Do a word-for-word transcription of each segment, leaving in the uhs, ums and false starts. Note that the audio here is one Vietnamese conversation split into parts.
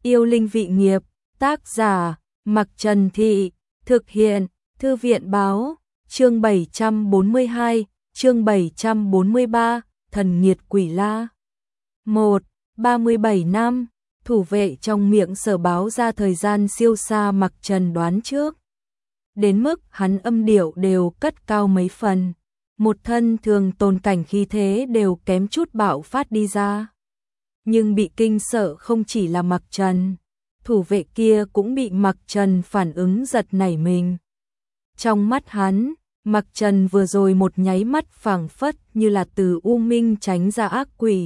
Yêu linh vị nghiệp, tác giả, Mặc Trần Thị, thực hiện, Thư viện báo, chương bảy trăm bốn mươi hai, chương bảy trăm bốn mươi ba, Thần nghiệt quỷ la. một. ba mươi bảy năm, thủ vệ trong miệng Sở báo ra thời gian siêu xa Mặc Trần đoán trước. Đến mức hắn âm điệu đều cất cao mấy phần, một thân thường tồn cảnh khí thế đều kém chút bạo phát đi ra. Nhưng bị kinh sợ không chỉ là Mặc Trần, thủ vệ kia cũng bị Mặc Trần phản ứng giật nảy mình. Trong mắt hắn, Mặc Trần vừa rồi một nháy mắt phảng phất như là từ u minh tránh ra ác quỷ,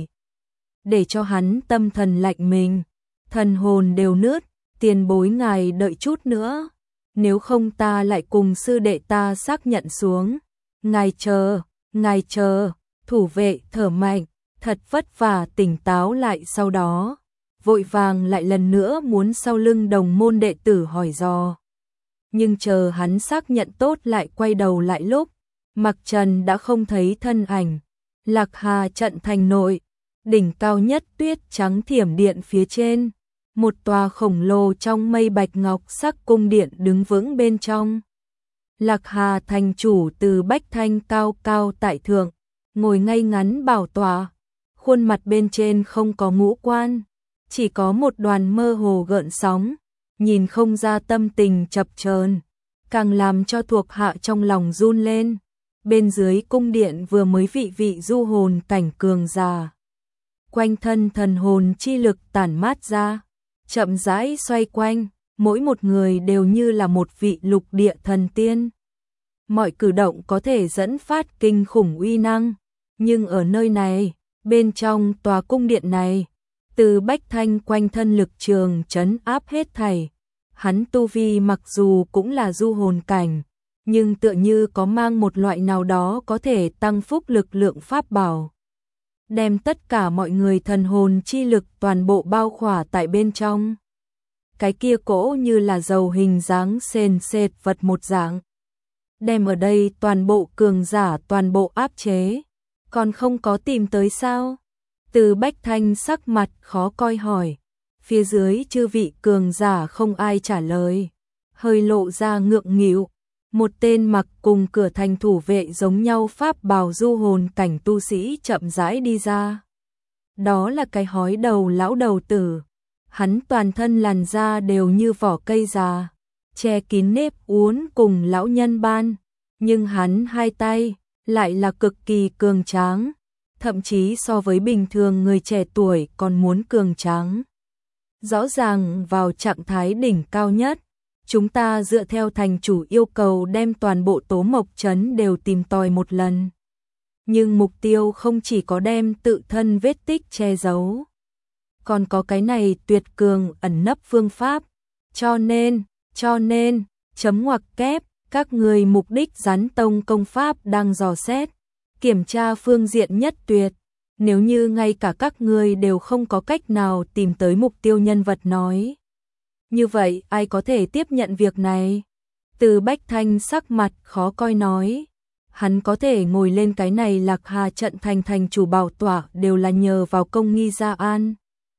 để cho hắn tâm thần lạnh mình, thần hồn đều nứt. Tiền bối ngài đợi chút nữa, nếu không ta lại cùng sư đệ ta xác nhận xuống. Ngài chờ, ngài chờ, thủ vệ thở mạnh, thật vất vả tỉnh táo lại, sau đó vội vàng lại lần nữa muốn sau lưng đồng môn đệ tử hỏi dò. Nhưng chờ hắn xác nhận tốt lại quay đầu lại lúc, Mặc Trần đã không thấy thân ảnh. Lạc Hà trận thành nội, đỉnh cao nhất tuyết trắng thiểm điện phía trên, một tòa khổng lồ trong mây bạch ngọc sắc cung điện đứng vững bên trong. Lạc Hà thành chủ Từ Bách Thanh cao cao tại thượng, ngồi ngay ngắn bảo tọa, khuôn mặt bên trên không có ngũ quan, chỉ có một đoàn mơ hồ gợn sóng, nhìn không ra tâm tình chập chờn, càng làm cho thuộc hạ trong lòng run lên. Bên dưới cung điện vừa mới vị vị du hồn cảnh cường giả, quanh thân thần hồn chi lực tản mát ra, chậm rãi xoay quanh, mỗi một người đều như là một vị lục địa thần tiên. Mọi cử động có thể dẫn phát kinh khủng uy năng, nhưng ở nơi này, bên trong tòa cung điện này, Từ Bách Thanh quanh thân lực trường trấn áp hết thảy. Hắn tu vi mặc dù cũng là du hồn cảnh, nhưng tựa như có mang một loại nào đó có thể tăng phúc lực lượng pháp bảo, đem tất cả mọi người thần hồn chi lực toàn bộ bao khỏa tại bên trong. Cái kia cỗ như là dầu hình dáng sền sệt vật một dạng, đem ở đây toàn bộ cường giả toàn bộ áp chế. Còn không có tìm tới sao? Từ Bách Thanh sắc mặt khó coi hỏi. Phía dưới chư vị cường giả không ai trả lời, hơi lộ ra ngượng nghịu. Một tên mặc cùng cửa thành thủ vệ giống nhau pháp bào du hồn cảnh tu sĩ chậm rãi đi ra. Đó là cái hói đầu lão đầu tử. Hắn toàn thân làn da đều như vỏ cây già, che kín nếp uốn cùng lão nhân ban, nhưng hắn hai tay lại là cực kỳ cường tráng, thậm chí so với bình thường người trẻ tuổi còn muốn cường tráng. Rõ ràng vào trạng thái đỉnh cao nhất, chúng ta dựa theo thành chủ yêu cầu đem toàn bộ Tố Mộc Trấn đều tìm tòi một lần. Nhưng mục tiêu không chỉ có đem tự thân vết tích che giấu, còn có cái này tuyệt cường ẩn nấp phương pháp. Cho nên, cho nên, chấm ngoặc kép, các người mục đích Gián Tông công pháp đang dò xét, kiểm tra phương diện nhất tuyệt. Nếu như ngay cả các người đều không có cách nào tìm tới mục tiêu nhân vật nói, như vậy ai có thể tiếp nhận việc này? Từ Bách Thanh sắc mặt khó coi nói, hắn có thể ngồi lên cái này Lạc Hà trận thành thành chủ bảo tọa đều là nhờ vào công nghi gia an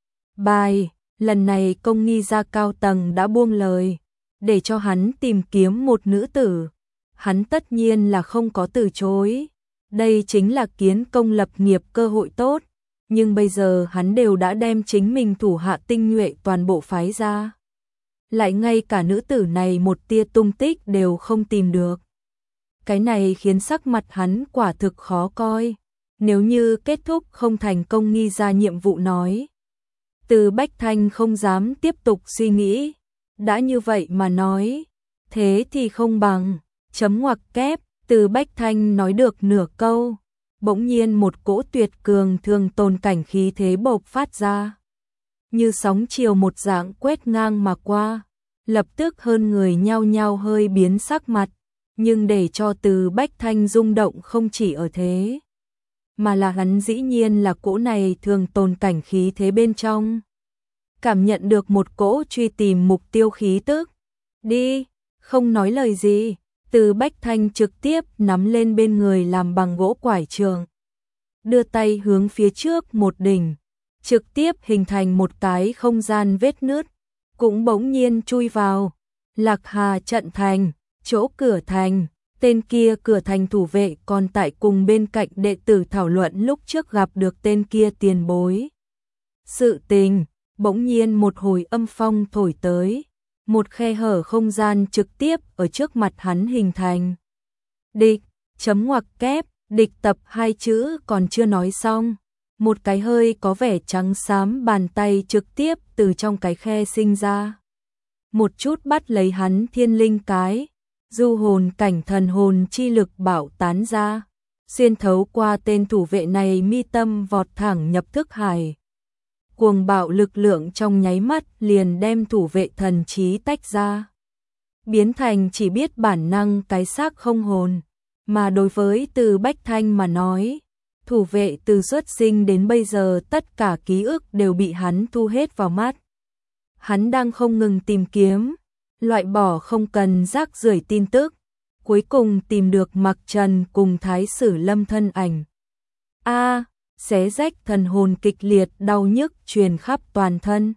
bài. Lần này công nghi gia cao tầng đã buông lời, để cho hắn tìm kiếm một nữ tử. Hắn tất nhiên là không có từ chối. Đây chính là kiến công lập nghiệp cơ hội tốt, nhưng bây giờ hắn đều đã đem chính mình thủ hạ tinh nhuệ toàn bộ phái ra, lại ngay cả nữ tử này một tia tung tích đều không tìm được. Cái này khiến sắc mặt hắn quả thực khó coi. Nếu như kết thúc không thành công nghi ra nhiệm vụ nói, Từ Bách Thanh không dám tiếp tục suy nghĩ. Đã như vậy mà nói, thế thì không bằng, chấm ngoặc kép. Từ Bách Thanh nói được nửa câu, bỗng nhiên một cỗ tuyệt cường thường tồn cảnh khí thế bộc phát ra, như sóng chiều một dạng quét ngang mà qua. Lập tức hơn người nhao nhao hơi biến sắc mặt, nhưng để cho Từ Bách Thanh rung động không chỉ ở thế, mà là hắn dĩ nhiên là cỗ này thường tồn cảnh khí thế bên trong, cảm nhận được một cỗ truy tìm mục tiêu khí tức. Đi, không nói lời gì, Từ Bách Thanh trực tiếp nắm lên bên người làm bằng gỗ quải trường, đưa tay hướng phía trước một đỉnh, trực tiếp hình thành một cái không gian vết nứt, cũng bỗng nhiên chui vào Lạc Hà trận thành, chỗ cửa thành. Tên kia cửa thành thủ vệ còn tại cùng bên cạnh đệ tử thảo luận lúc trước gặp được tên kia tiền bối. Sự tình, bỗng nhiên một hồi âm phong thổi tới, một khe hở không gian trực tiếp ở trước mặt hắn hình thành. Địch, chấm ngoặc kép, địch tập hai chữ còn chưa nói xong. Một cái hơi có vẻ trắng xám bàn tay trực tiếp từ trong cái khe sinh ra. Một chút bắt lấy hắn thiên linh cái. Du hồn cảnh thần hồn chi lực bạo tán ra, xuyên thấu qua tên thủ vệ này mi tâm vọt thẳng nhập thức hải. Cuồng bạo lực lượng trong nháy mắt liền đem thủ vệ thần trí tách ra. Biến thành chỉ biết bản năng cái xác không hồn, mà đối với Từ Bách Thanh mà nói, thủ vệ từ xuất sinh đến bây giờ tất cả ký ức đều bị hắn thu hết vào mắt. Hắn đang không ngừng tìm kiếm, loại bỏ không cần rác rưởi tin tức, cuối cùng tìm được Mặc Trần cùng Thái Sử Lâm thân ảnh. A, xé rách thần hồn kịch liệt đau nhức truyền khắp toàn thân.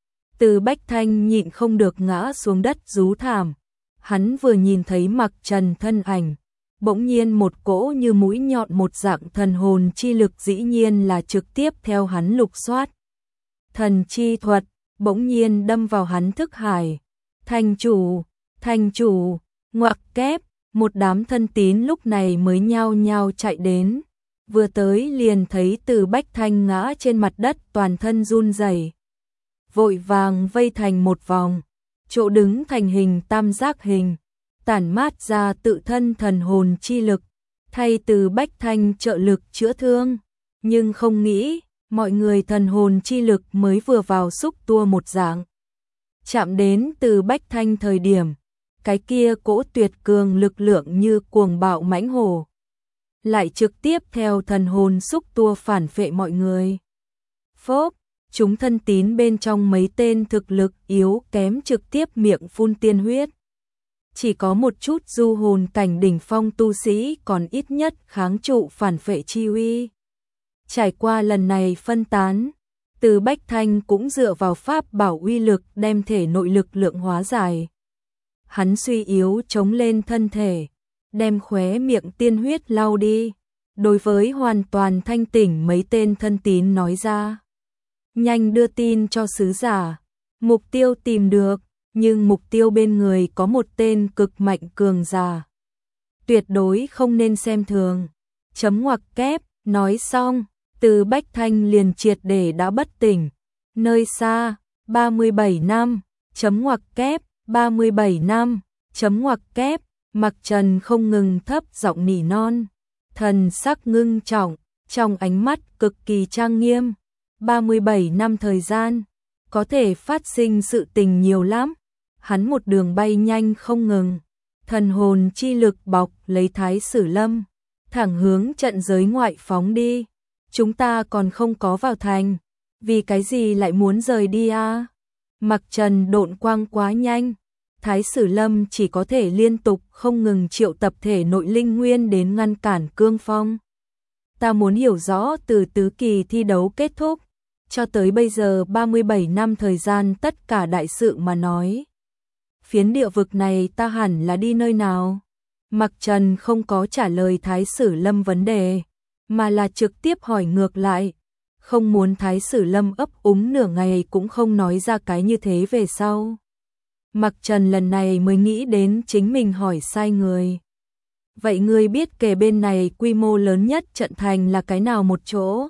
Từ Bách Thanh nhịn không được ngã xuống đất rú thảm. Hắn vừa nhìn thấy Mặc Trần thân ảnh, bỗng nhiên một cỗ như mũi nhọn một dạng thần hồn chi lực dĩ nhiên là trực tiếp theo hắn lục soát. Thần chi thuật bỗng nhiên đâm vào hắn thức hải. Thành chủ, thành chủ, ngoặc kép, một đám thân tín lúc này mới nhao nhao chạy đến. Vừa tới liền thấy Từ Bách Thanh ngã trên mặt đất toàn thân run rẩy, vội vàng vây thành một vòng, chỗ đứng thành hình tam giác hình, tản mát ra tự thân thần hồn chi lực, thay Từ Bách Thanh trợ lực chữa thương. Nhưng không nghĩ, mọi người thần hồn chi lực mới vừa vào xúc tua một dạng. Chạm đến Từ Bách Thanh thời điểm, cái kia cỗ tuyệt cường lực lượng như cuồng bạo mãnh hổ, lại trực tiếp theo thần hồn xúc tua phản phệ mọi người. Phốp, chúng thân tín bên trong mấy tên thực lực yếu kém trực tiếp miệng phun tiên huyết. Chỉ có một chút du hồn cảnh đỉnh phong tu sĩ còn ít nhất kháng trụ phản phệ chi uy. Trải qua lần này phân tán, Từ Bách Thanh cũng dựa vào pháp bảo uy lực đem thể nội lực lượng hóa giải. Hắn suy yếu chống lên thân thể, đem khóe miệng tiên huyết lau đi. Đối với hoàn toàn thanh tỉnh mấy tên thân tín nói ra: nhanh đưa tin cho sứ giả, mục tiêu tìm được, nhưng mục tiêu bên người có một tên cực mạnh cường giả, tuyệt đối không nên xem thường. Chấm ngoặc kép, nói xong, Từ Bách Thanh liền triệt để đã bất tỉnh. Nơi xa, ba mươi bảy năm, chấm ngoặc kép, ba mươi bảy năm, chấm ngoặc kép, Mặc Trần không ngừng thấp giọng nỉ non, thần sắc ngưng trọng, trong ánh mắt cực kỳ trang nghiêm. ba mươi bảy năm thời gian, có thể phát sinh sự tình nhiều lắm. Hắn một đường bay nhanh không ngừng, thần hồn chi lực bọc lấy Thái Sử Lâm, thẳng hướng trận giới ngoại phóng đi. Chúng ta còn không có vào thành, vì cái gì lại muốn rời đi à? Mặc Trần độn quang quá nhanh, Thái Sử Lâm chỉ có thể liên tục không ngừng triệu tập thể nội linh nguyên đến ngăn cản cương phong. Ta muốn hiểu rõ từ tứ kỳ thi đấu kết thúc cho tới bây giờ ba mươi bảy năm thời gian tất cả đại sự mà nói. Phiến địa vực này ta hẳn là đi nơi nào? Mặc Trần không có trả lời Thái Sử Lâm vấn đề, mà là trực tiếp hỏi ngược lại. Không muốn Thái Sử Lâm ấp úng nửa ngày cũng không nói ra cái như thế về sau. Mặc Trần lần này mới nghĩ đến chính mình hỏi sai người. Vậy ngươi biết kề bên này quy mô lớn nhất trận thành là cái nào một chỗ?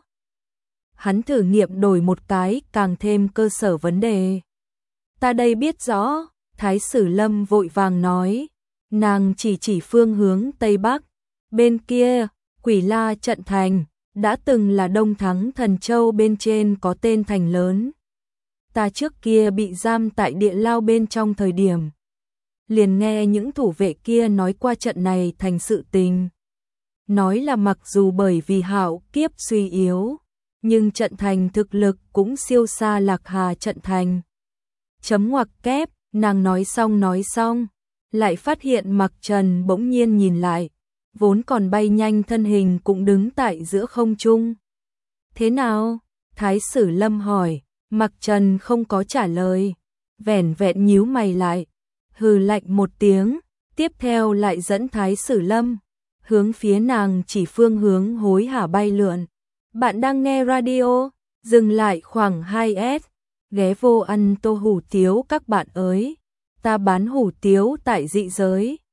Hắn thử nghiệm đổi một cái càng thêm cơ sở vấn đề. Ta đây biết rõ, Thái Sử Lâm vội vàng nói. Nàng chỉ chỉ phương hướng Tây Bắc. Bên kia, Quỷ La trận thành, đã từng là Đông Thắng Thần Châu bên trên có tên thành lớn. Ta trước kia bị giam tại địa lao bên trong thời điểm, liền nghe những thủ vệ kia nói qua trận này thành sự tình. Nói là mặc dù bởi vì hạo kiếp suy yếu, nhưng trận thành thực lực cũng siêu xa Lạc Hà trận thành. Chấm ngoặc kép, nàng nói xong nói xong, lại phát hiện Mặc Trần bỗng nhiên nhìn lại, vốn còn bay nhanh thân hình cũng đứng tại giữa không trung. Thế nào? Thái sử Lâm hỏi, Mặc Trần không có trả lời, vẻn vẹn nhíu mày lại, hừ lạnh một tiếng, tiếp theo lại dẫn Thái sử Lâm hướng phía nàng chỉ phương hướng hối hả bay lượn. Bạn đang nghe radio, dừng lại khoảng hai S, ghé vô ăn tô hủ tiếu các bạn ơi. Ta bán hủ tiếu tại dị giới.